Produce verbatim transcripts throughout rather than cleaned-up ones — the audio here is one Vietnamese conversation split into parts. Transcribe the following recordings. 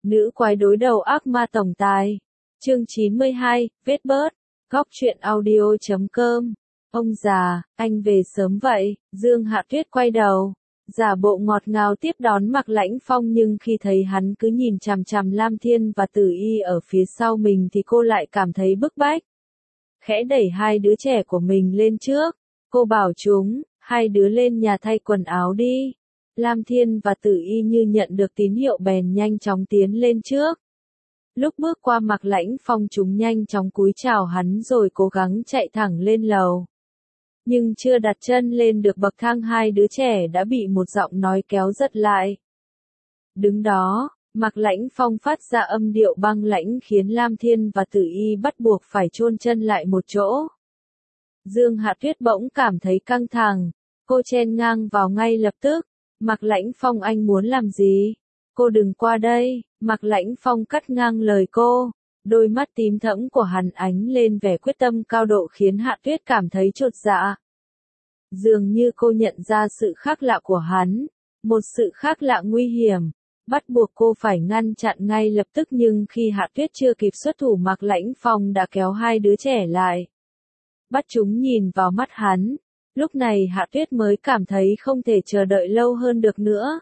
Nữ quái đối đầu ác ma tổng tài. Chương chín mươi hai, vết bớt. Góc truyện audio chấm com. Ông già, anh về sớm vậy. Dương Hạ Tuyết quay đầu, giả bộ ngọt ngào tiếp đón Mạc Lãnh Phong, nhưng khi thấy hắn cứ nhìn chằm chằm Lam Thiên và Tử Y ở phía sau mình thì cô lại cảm thấy bức bách. Khẽ đẩy hai đứa trẻ của mình lên trước, cô bảo chúng, hai đứa lên nhà thay quần áo đi. Lam Thiên và Tử Y như nhận được tín hiệu bèn nhanh chóng tiến lên trước. Lúc bước qua Mạc Lãnh Phong, chúng nhanh chóng cúi chào hắn rồi cố gắng chạy thẳng lên lầu. Nhưng chưa đặt chân lên được bậc thang, hai đứa trẻ đã bị một giọng nói kéo giật lại. Đứng đó, Mạc Lãnh Phong phát ra âm điệu băng lãnh khiến Lam Thiên và Tử Y bắt buộc phải chôn chân lại một chỗ. Dương Hạ Tuyết bỗng cảm thấy căng thẳng, cô chen ngang vào ngay lập tức. Mạc Lãnh Phong, anh muốn làm gì? Cô đừng qua đây. Mạc Lãnh Phong cắt ngang lời cô. Đôi mắt tím thẫm của hắn ánh lên vẻ quyết tâm cao độ khiến Hạ Tuyết cảm thấy chột dạ. Dường như cô nhận ra sự khác lạ của hắn, một sự khác lạ nguy hiểm, bắt buộc cô phải ngăn chặn ngay lập tức, nhưng khi Hạ Tuyết chưa kịp xuất thủ, Mạc Lãnh Phong đã kéo hai đứa trẻ lại, bắt chúng nhìn vào mắt hắn. Lúc này Hạ Tuyết mới cảm thấy không thể chờ đợi lâu hơn được nữa.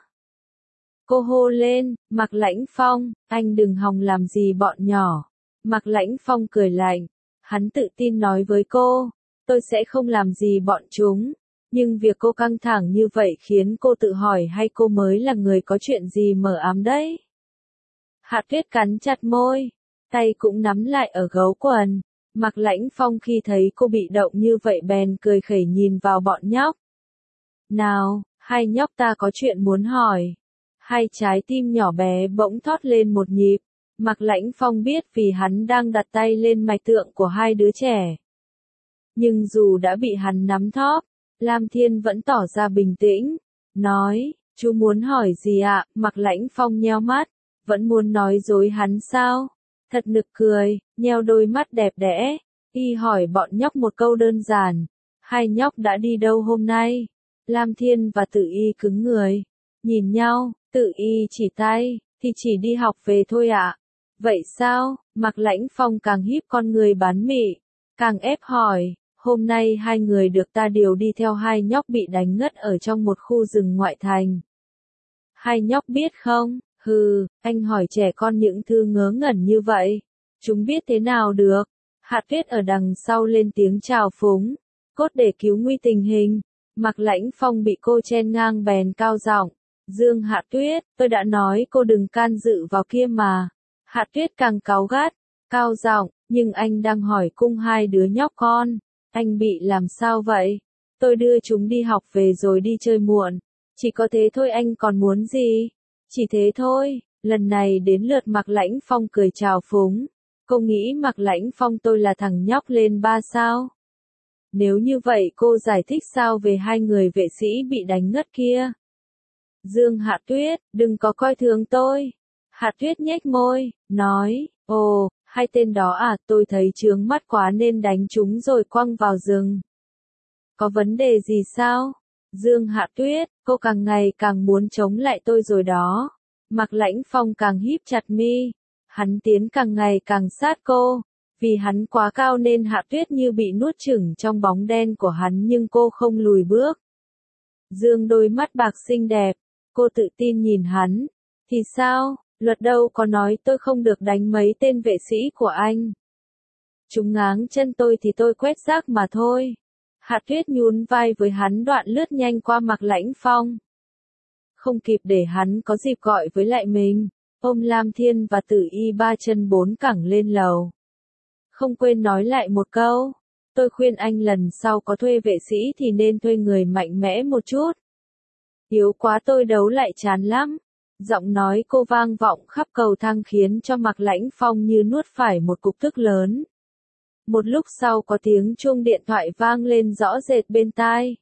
Cô hô lên, Mạc Lãnh Phong, anh đừng hòng làm gì bọn nhỏ. Mạc Lãnh Phong cười lạnh, hắn tự tin nói với cô, tôi sẽ không làm gì bọn chúng. Nhưng việc cô căng thẳng như vậy khiến cô tự hỏi hay cô mới là người có chuyện gì mờ ám đấy. Hạ Tuyết cắn chặt môi, tay cũng nắm lại ở gấu quần. Mạc Lãnh Phong khi thấy cô bị động như vậy bèn cười khẩy nhìn vào bọn nhóc. Nào, hai nhóc, ta có chuyện muốn hỏi. Hai trái tim nhỏ bé bỗng thót lên một nhịp. Mạc Lãnh Phong biết vì hắn đang đặt tay lên mạch tượng của hai đứa trẻ. Nhưng dù đã bị hắn nắm thóp, Lam Thiên vẫn tỏ ra bình tĩnh, nói, chú muốn hỏi gì ạ? Mạc Lãnh Phong nheo mắt, vẫn muốn nói dối hắn sao? Thật nực cười, nheo đôi mắt đẹp đẽ, y hỏi bọn nhóc một câu đơn giản, hai nhóc đã đi đâu hôm nay? Lam Thiên và Tử Y cứng người, nhìn nhau. Tử Y chỉ tay, thì chỉ đi học về thôi ạ. Vậy sao? Mạc Lãnh Phong càng híp con người bán mị, càng ép hỏi, hôm nay hai người được ta điều đi theo hai nhóc bị đánh ngất ở trong một khu rừng ngoại thành. Hai nhóc biết không? Hừ, anh hỏi trẻ con những thứ ngớ ngẩn như vậy, chúng biết thế nào được? Hạ Tuyết ở đằng sau lên tiếng chào phúng, cốt để cứu nguy tình hình. Mạc Lãnh Phong bị cô chen ngang bèn cao giọng, Dương Hạ Tuyết, tôi đã nói cô đừng can dự vào kia mà. Hạ Tuyết càng cáu gắt, cao giọng, nhưng anh đang hỏi cung hai đứa nhóc con, anh bị làm sao vậy? Tôi đưa chúng đi học về rồi đi chơi muộn, chỉ có thế thôi, anh còn muốn gì? Chỉ thế thôi. Lần này đến lượt Mạc Lãnh Phong cười chào phúng, cô nghĩ Mạc Lãnh Phong tôi là thằng nhóc lên ba sao? Nếu như vậy cô giải thích sao về hai người vệ sĩ bị đánh ngất kia? Dương Hạ Tuyết, đừng có coi thường tôi. Hạ Tuyết nhếch môi, nói, ồ, hai tên đó à, tôi thấy chướng mắt quá nên đánh chúng rồi quăng vào rừng. Có vấn đề gì sao? Dương Hạ Tuyết, cô càng ngày càng muốn chống lại tôi rồi đó. Mạc Lãnh Phong càng híp chặt mi, hắn tiến càng ngày càng sát cô. Vì hắn quá cao nên Hạ Tuyết như bị nuốt chửng trong bóng đen của hắn, nhưng cô không lùi bước. Dương đôi mắt bạc xinh đẹp, cô tự tin nhìn hắn, thì sao, luật đâu có nói tôi không được đánh mấy tên vệ sĩ của anh. Chúng ngáng chân tôi thì tôi quét rác mà thôi. Hạ Tuyết nhún vai với hắn, đoạn lướt nhanh qua Mạc Lãnh Phong. Không kịp để hắn có dịp gọi với lại mình, ôm Lam Thiên và Tử Y ba chân bốn cẳng lên lầu. Không quên nói lại một câu, tôi khuyên anh lần sau có thuê vệ sĩ thì nên thuê người mạnh mẽ một chút. Yếu quá tôi đấu lại chán lắm. Giọng nói cô vang vọng khắp cầu thang khiến cho Mạc Lãnh Phong như nuốt phải một cục tức lớn. Một lúc sau có tiếng chuông điện thoại vang lên rõ rệt bên tai.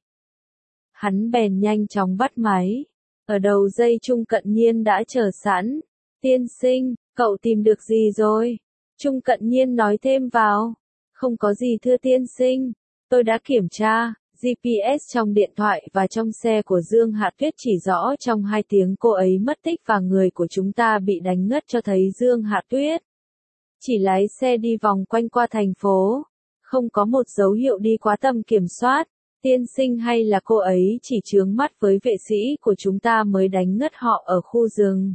Hắn bèn nhanh chóng bắt máy. Ở đầu dây Trung Cận Nhiên đã chờ sẵn. Tiên sinh, cậu tìm được gì rồi? Trung Cận Nhiên nói thêm vào. Không có gì thưa tiên sinh. Tôi đã kiểm tra, giê pê ét trong điện thoại và trong xe của Dương Hạ Tuyết chỉ rõ trong hai tiếng cô ấy mất tích và người của chúng ta bị đánh ngất cho thấy Dương Hạ Tuyết chỉ lái xe đi vòng quanh qua thành phố, không có một dấu hiệu đi quá tầm kiểm soát. Tiên sinh hay là cô ấy chỉ chướng mắt với vệ sĩ của chúng ta mới đánh ngất họ ở khu rừng.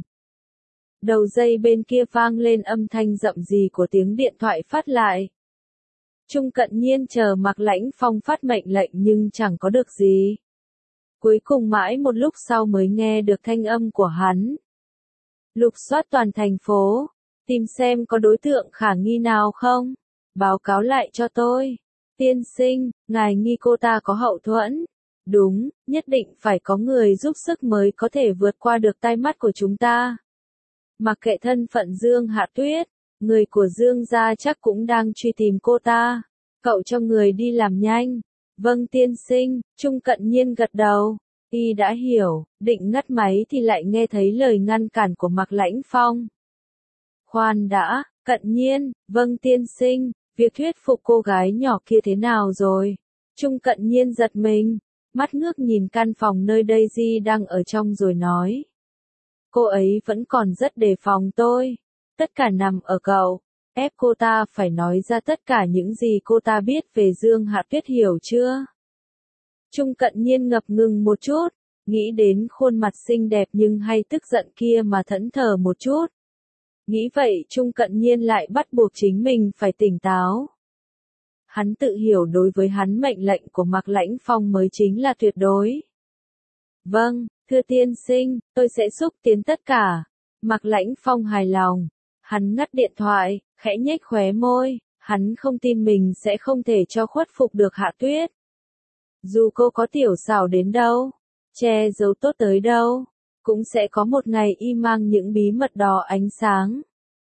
Đầu dây bên kia vang lên âm thanh rậm rì của tiếng điện thoại phát lại. Trung Cận Nhiên chờ Mạc Lãnh Phong phát mệnh lệnh nhưng chẳng có được gì. Cuối cùng mãi một lúc sau mới nghe được thanh âm của hắn. Lục soát toàn thành phố, tìm xem có đối tượng khả nghi nào không, báo cáo lại cho tôi. Tiên sinh, ngài nghi cô ta có hậu thuẫn. Đúng, nhất định phải có người giúp sức mới có thể vượt qua được tai mắt của chúng ta. Mặc kệ thân phận Dương Hạ Tuyết, người của Dương gia chắc cũng đang truy tìm cô ta. Cậu cho người đi làm nhanh. Vâng tiên sinh, Trung Cận Nhiên gật đầu. Y đã hiểu, định ngắt máy thì lại nghe thấy lời ngăn cản của Mạc Lãnh Phong. Khoan đã, Cận Nhiên, vâng tiên sinh, việc thuyết phục cô gái nhỏ kia thế nào rồi? Trung Cận Nhiên giật mình, mắt ngước nhìn căn phòng nơi Daisy đang ở trong rồi nói. Cô ấy vẫn còn rất đề phòng tôi. Tất cả nằm ở cậu. Ép cô ta phải nói ra tất cả những gì cô ta biết về Dương Hạ Tuyết hiểu chưa? Trung Cận Nhiên ngập ngừng một chút, nghĩ đến khuôn mặt xinh đẹp nhưng hay tức giận kia mà thẫn thờ một chút. Nghĩ vậy Trung Cận Nhiên lại bắt buộc chính mình phải tỉnh táo. Hắn tự hiểu đối với hắn mệnh lệnh của Mạc Lãnh Phong mới chính là tuyệt đối. Vâng, thưa tiên sinh, tôi sẽ xúc tiến tất cả. Mạc Lãnh Phong hài lòng. Hắn ngắt điện thoại, khẽ nhếch khóe môi, hắn không tin mình sẽ không thể cho khuất phục được Hạ Tuyết. Dù cô có tiểu xảo đến đâu, che giấu tốt tới đâu, cũng sẽ có một ngày y mang những bí mật đó ánh sáng.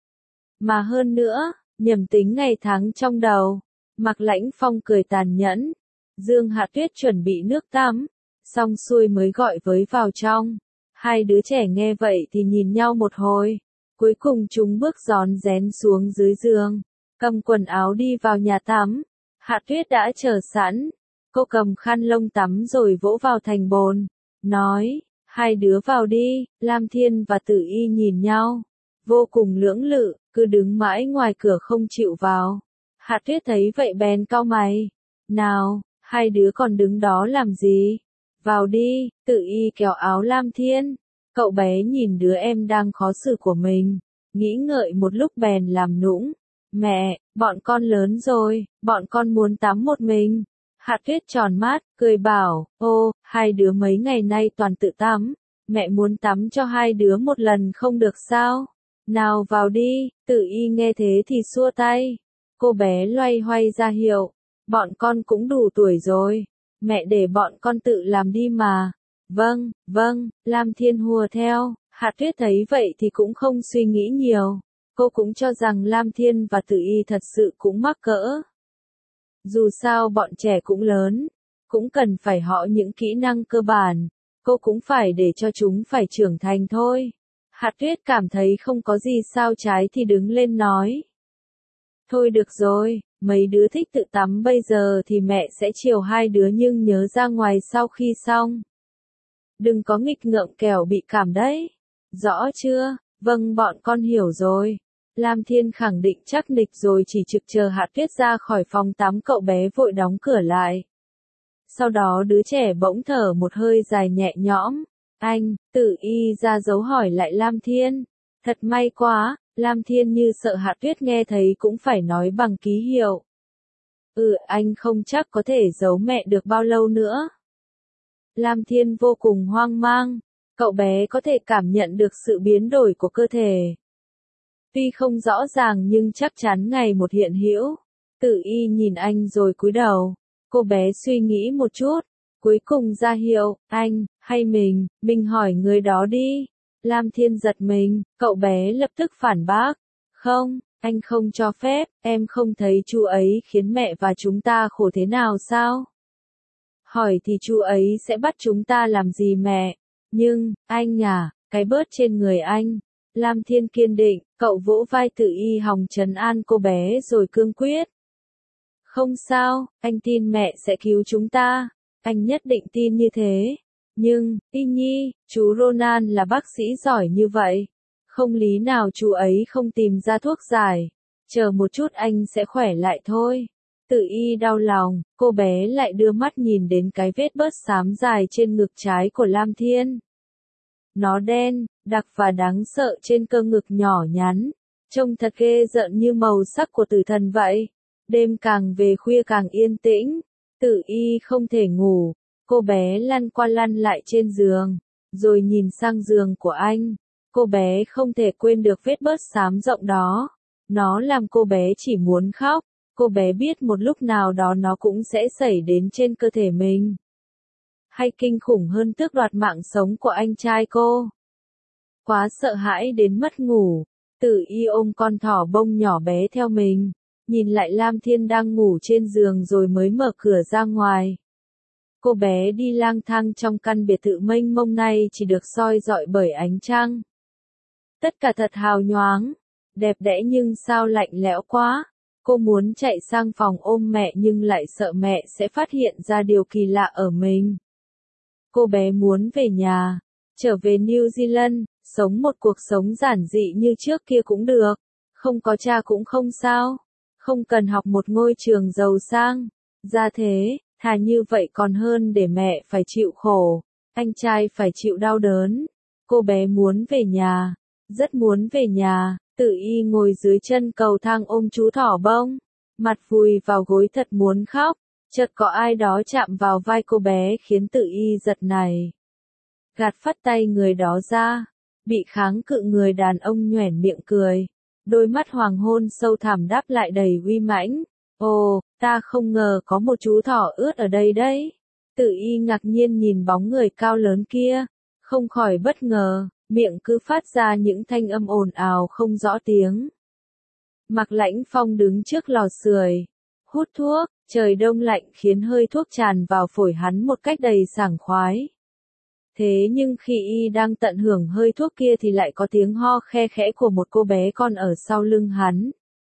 Mà hơn nữa, nhầm tính ngày tháng trong đầu, Mạc Lãnh Phong cười tàn nhẫn. Dương Hạ Tuyết chuẩn bị nước tắm, xong xuôi mới gọi với vào trong. Hai đứa trẻ nghe vậy thì nhìn nhau một hồi. Cuối cùng chúng bước rón rén xuống dưới giường, cầm quần áo đi vào nhà tắm. Hạ Tuyết đã chờ sẵn. Cô cầm khăn lông tắm rồi vỗ vào thành bồn, nói, hai đứa vào đi. Lam Thiên và Tử Y nhìn nhau, vô cùng lưỡng lự, cứ đứng mãi ngoài cửa không chịu vào. Hạ Tuyết thấy vậy bèn cau mày. Nào, hai đứa còn đứng đó làm gì? Vào đi. Tử Y kéo áo Lam Thiên. Cậu bé nhìn đứa em đang khó xử của mình, nghĩ ngợi một lúc bèn làm nũng. Mẹ, bọn con lớn rồi, bọn con muốn tắm một mình. Hạ Tuyết tròn mắt, cười bảo, ô, hai đứa mấy ngày nay toàn tự tắm. Mẹ muốn tắm cho hai đứa một lần không được sao? Nào vào đi. Tử Y nghe thế thì xua tay. Cô bé loay hoay ra hiệu. Bọn con cũng đủ tuổi rồi. Mẹ để bọn con tự làm đi mà. Vâng, vâng, Lam Thiên hùa theo. Hạ Tuyết thấy vậy thì cũng không suy nghĩ nhiều. Cô cũng cho rằng Lam Thiên và Tử Y thật sự cũng mắc cỡ. Dù sao bọn trẻ cũng lớn, cũng cần phải họ những kỹ năng cơ bản. Cô cũng phải để cho chúng phải trưởng thành thôi. Hạ Tuyết cảm thấy không có gì sao trái thì đứng lên nói. Thôi được rồi, mấy đứa thích tự tắm bây giờ thì mẹ sẽ chiều hai đứa nhưng nhớ ra ngoài sau khi xong. Đừng có nghịch ngợm kẻo bị cảm đấy. Rõ chưa? Vâng bọn con hiểu rồi. Lam Thiên khẳng định chắc nịch rồi chỉ trực chờ Hạ Tuyết ra khỏi phòng tắm. Cậu bé vội đóng cửa lại. Sau đó đứa trẻ bỗng thở một hơi dài nhẹ nhõm. Anh, Tử Y ra dấu hỏi lại Lam Thiên. Thật may quá. Lam Thiên như sợ Hạ Tuyết nghe thấy cũng phải nói bằng ký hiệu. Ừ, anh không chắc có thể giấu mẹ được bao lâu nữa. Lam Thiên vô cùng hoang mang. Cậu bé có thể cảm nhận được sự biến đổi của cơ thể. Tuy không rõ ràng nhưng chắc chắn ngày một hiện hữu. Tử Y nhìn anh rồi cúi đầu. Cô bé suy nghĩ một chút. Cuối cùng ra hiệu, anh, hay mình, mình hỏi người đó đi. Lam Thiên giật mình, cậu bé lập tức phản bác. Không, anh không cho phép, em không thấy chú ấy khiến mẹ và chúng ta khổ thế nào sao? Hỏi thì chú ấy sẽ bắt chúng ta làm gì mẹ? Nhưng, anh à, cái bớt trên người anh. Lam Thiên kiên định, cậu vỗ vai Tử Y hòng trấn an cô bé rồi cương quyết. Không sao, anh tin mẹ sẽ cứu chúng ta. Anh nhất định tin như thế. Nhưng, Y Nhi, chú Ronan là bác sĩ giỏi như vậy. Không lý nào chú ấy không tìm ra thuốc giải. Chờ một chút anh sẽ khỏe lại thôi. Tử Y đau lòng, cô bé lại đưa mắt nhìn đến cái vết bớt xám dài trên ngực trái của Lam Thiên. Nó đen, đặc và đáng sợ trên cơ ngực nhỏ nhắn. Trông thật ghê rợn như màu sắc của tử thần vậy. Đêm càng về khuya càng yên tĩnh. Tử Y không thể ngủ. Cô bé lăn qua lăn lại trên giường. Rồi nhìn sang giường của anh. Cô bé không thể quên được vết bớt xám rộng đó. Nó làm cô bé chỉ muốn khóc. Cô bé biết một lúc nào đó nó cũng sẽ xảy đến trên cơ thể mình. Hay kinh khủng hơn tước đoạt mạng sống của anh trai cô. Quá sợ hãi đến mất ngủ. Tử Y ôm con thỏ bông nhỏ bé theo mình. Nhìn lại Lam Thiên đang ngủ trên giường rồi mới mở cửa ra ngoài. Cô bé đi lang thang trong căn biệt thự mênh mông này chỉ được soi rọi bởi ánh trăng. Tất cả thật hào nhoáng, đẹp đẽ nhưng sao lạnh lẽo quá. Cô muốn chạy sang phòng ôm mẹ nhưng lại sợ mẹ sẽ phát hiện ra điều kỳ lạ ở mình. Cô bé muốn về nhà, trở về New Zealand, sống một cuộc sống giản dị như trước kia cũng được. Không có cha cũng không sao. Không cần học một ngôi trường giàu sang. Ra thế, thà như vậy còn hơn để mẹ phải chịu khổ, anh trai phải chịu đau đớn. Cô bé muốn về nhà, rất muốn về nhà. Tử Y ngồi dưới chân cầu thang ôm chú thỏ bông, mặt vùi vào gối thật muốn khóc. Chợt có ai đó chạm vào vai cô bé khiến Tử Y giật nảy. Gạt phắt tay người đó ra, bị kháng cự người đàn ông nhoẻn miệng cười. Đôi mắt hoàng hôn sâu thẳm đáp lại đầy uy mãnh. Ồ, ta không ngờ có một chú thỏ ướt ở đây đấy. Tử Y ngạc nhiên nhìn bóng người cao lớn kia, không khỏi bất ngờ, miệng cứ phát ra những thanh âm ồn ào không rõ tiếng. Mạc Lãnh Phong đứng trước lò sưởi, hút thuốc, trời đông lạnh khiến hơi thuốc tràn vào phổi hắn một cách đầy sảng khoái. Thế nhưng khi y đang tận hưởng hơi thuốc kia thì lại có tiếng ho khe khẽ của một cô bé con ở sau lưng hắn.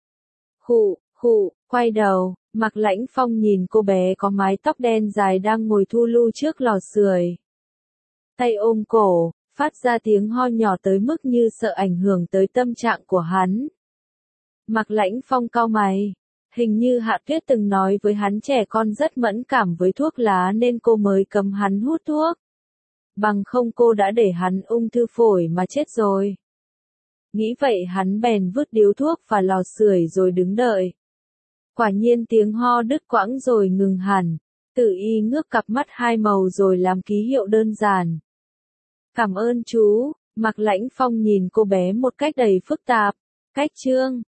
Khụ, khụ, quay đầu, Mạc Lãnh Phong nhìn cô bé có mái tóc đen dài đang ngồi thu lu trước lò sưởi. Tay ôm cổ, phát ra tiếng ho nhỏ tới mức như sợ ảnh hưởng tới tâm trạng của hắn. Mạc Lãnh Phong cau mày. Hình như Hạ Tuyết từng nói với hắn trẻ con rất mẫn cảm với thuốc lá nên cô mới cấm hắn hút thuốc. Bằng không cô đã để hắn ung thư phổi mà chết rồi. Nghĩ vậy hắn bèn vứt điếu thuốc và lò sưởi rồi đứng đợi. Quả nhiên tiếng ho đứt quãng rồi ngừng hẳn. Tử Y ngước cặp mắt hai màu rồi làm ký hiệu đơn giản. Cảm ơn chú. Mạc Lãnh Phong nhìn cô bé một cách đầy phức tạp. Cách chương